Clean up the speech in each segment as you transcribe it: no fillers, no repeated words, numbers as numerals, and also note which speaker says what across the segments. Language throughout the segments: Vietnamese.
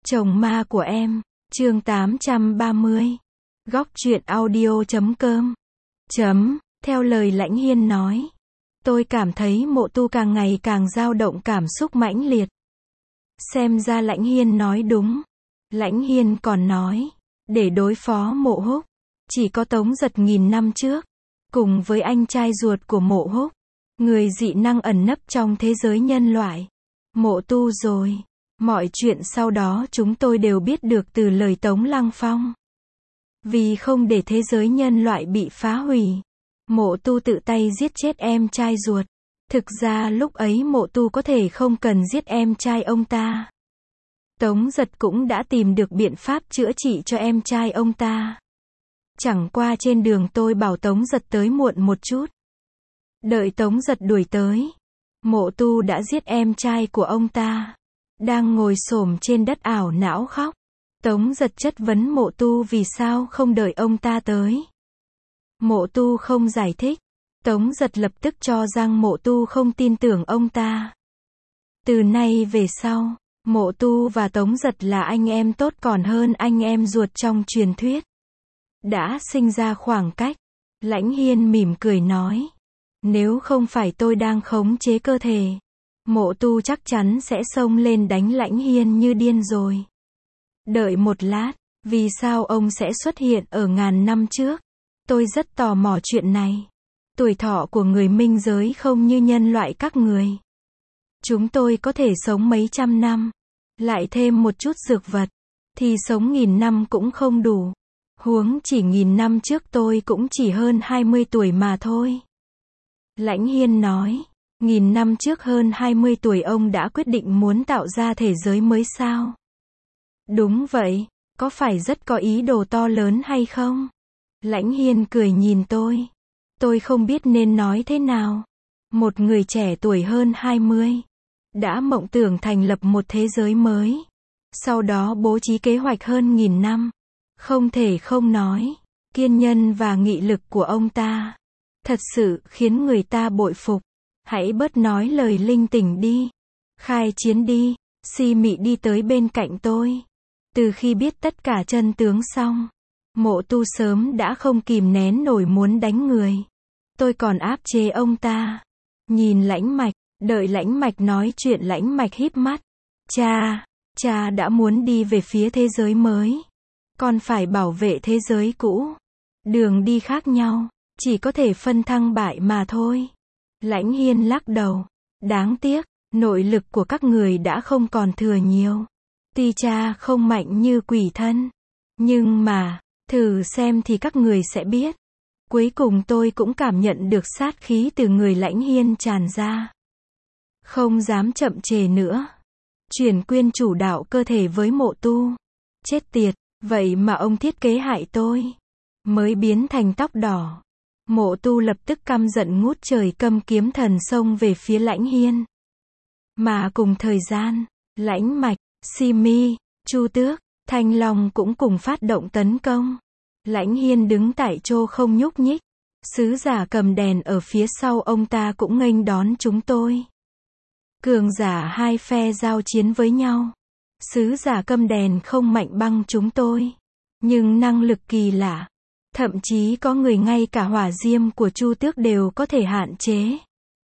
Speaker 1: Chồng ma của em, chương 830. Góc truyện audio.com. Theo lời Lãnh Hiên nói, tôi cảm thấy Mộ Tu càng ngày càng dao động cảm xúc mãnh liệt. Xem ra Lãnh Hiên nói đúng. Lãnh Hiên còn nói, để đối phó Mộ Húc, chỉ có Tống Giật nghìn năm trước, cùng với anh trai ruột của Mộ Húc, người dị năng ẩn nấp trong thế giới nhân loại, Mộ Tu rồi. Mọi chuyện sau đó chúng tôi đều biết được từ lời Tống Lăng Phong. Vì không để thế giới nhân loại bị phá hủy, Mộ Tu tự tay giết chết em trai ruột. Thực ra lúc ấy Mộ Tu có thể không cần giết em trai ông ta. Tống Giật cũng đã tìm được biện pháp chữa trị cho em trai ông ta. Chẳng qua trên đường tôi bảo Tống Giật tới muộn một chút. Đợi Tống Giật đuổi tới, Mộ Tu đã giết em trai của ông ta. Đang ngồi xổm trên đất ảo não khóc. Tống Giật chất vấn Mộ Tu vì sao không đợi ông ta tới. Mộ Tu không giải thích. Tống Giật lập tức cho rằng Mộ Tu không tin tưởng ông ta. Từ nay về sau, Mộ Tu và Tống Giật là anh em tốt còn hơn anh em ruột trong truyền thuyết. Đã sinh ra khoảng cách. Lãnh Hiên mỉm cười nói, nếu không phải tôi đang khống chế cơ thể, Mộ Tu chắc chắn sẽ xông lên đánh Lãnh Hiên như điên rồi. Đợi một lát, vì sao ông sẽ xuất hiện ở ngàn năm trước? Tôi rất tò mò chuyện này. Tuổi thọ của người minh giới không như nhân loại các người. Chúng tôi có thể sống mấy trăm năm, lại thêm một chút dược vật, thì sống nghìn năm cũng không đủ. Huống chỉ nghìn năm trước tôi cũng chỉ hơn 20 tuổi mà thôi. Lãnh Hiên nói, nghìn năm trước hơn 20 tuổi ông đã quyết định muốn tạo ra thế giới mới sao? Đúng vậy, có phải rất có ý đồ to lớn hay không? Lãnh Hiên cười nhìn tôi. Tôi không biết nên nói thế nào. Một người trẻ tuổi hơn 20, đã mộng tưởng thành lập một thế giới mới. Sau đó bố trí kế hoạch hơn nghìn năm. Không thể không nói, kiên nhẫn và nghị lực của ông ta thật sự khiến người ta bội phục. Hãy bớt nói lời linh tinh đi. Khai chiến đi. Si Mị đi tới bên cạnh tôi. Từ khi biết tất cả chân tướng xong, Mộ Tu sớm đã không kìm nén nổi muốn đánh người. Tôi còn áp chế ông ta. Nhìn Lãnh Mạch, đợi Lãnh Mạch nói chuyện Lãnh Mạch híp mắt. Cha đã muốn đi về phía thế giới mới. Còn phải bảo vệ thế giới cũ. Đường đi khác nhau, chỉ có thể phân thắng bại mà thôi. Lãnh Hiên lắc đầu. Đáng tiếc, nội lực của các người đã không còn thừa nhiều. Tuy cha không mạnh như quỷ thân, nhưng mà, thử xem thì các người sẽ biết. Cuối cùng tôi cũng cảm nhận được sát khí từ người Lãnh Hiên tràn ra. Không dám chậm trễ nữa. Chuyển quyên chủ đạo cơ thể với Mộ Tu. Chết tiệt, vậy mà ông thiết kế hại tôi. Mới biến thành tóc đỏ. Mộ Tu lập tức căm giận ngút trời cầm kiếm thần xông về phía Lãnh Hiên. Mà cùng thời gian, Lãnh Mạch, Si Mi, Chu Tước, Thanh Long cũng cùng phát động tấn công. Lãnh Hiên đứng tại chỗ không nhúc nhích. Sứ giả cầm đèn ở phía sau ông ta cũng nghênh đón chúng tôi. Cường giả hai phe giao chiến với nhau. Sứ giả cầm đèn không mạnh bằng chúng tôi, nhưng năng lực kỳ lạ. Thậm chí có người ngay cả hỏa diêm của Chu Tước đều có thể hạn chế.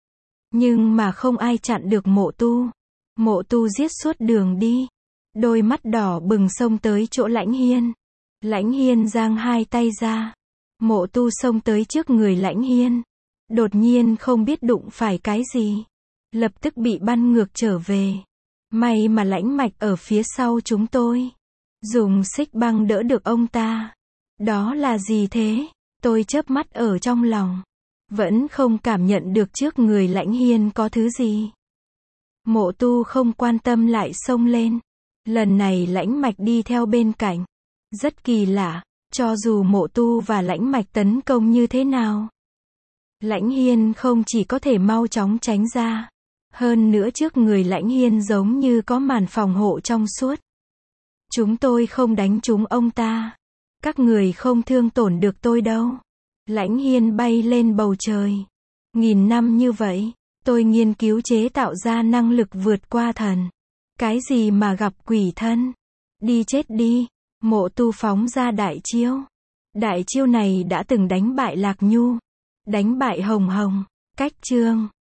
Speaker 1: Nhưng mà không ai chặn được Mộ Tu. Mộ Tu giết suốt đường đi. Đôi mắt đỏ bừng xông tới chỗ Lãnh Hiên. Lãnh Hiên giang hai tay ra. Mộ Tu xông tới trước người Lãnh Hiên. Đột nhiên không biết đụng phải cái gì. Lập tức bị bắn ngược trở về. May mà Lãnh Mạch ở phía sau chúng tôi. Dùng xích băng đỡ được ông ta. Đó là gì thế? Tôi chớp mắt ở trong lòng. Vẫn không cảm nhận được trước người Lãnh Hiên có thứ gì. Mộ Tu không quan tâm lại xông lên. Lần này Lãnh Mạch đi theo bên cạnh. Rất kỳ lạ, cho dù Mộ Tu và Lãnh Mạch tấn công như thế nào, Lãnh Hiên không chỉ có thể mau chóng tránh ra. Hơn nữa trước người Lãnh Hiên giống như có màn phòng hộ trong suốt. Chúng tôi không đánh trúng ông ta. Các người không thương tổn được tôi đâu. Lãnh Hiên bay lên bầu trời. Nghìn năm như vậy, tôi nghiên cứu chế tạo ra năng lực vượt qua thần. Cái gì mà gặp quỷ thân? Đi chết đi. Mộ Tu phóng ra đại chiêu. Đại chiêu này đã từng đánh bại Lạc Nhu, đánh bại Hồng Hồng. Cách chương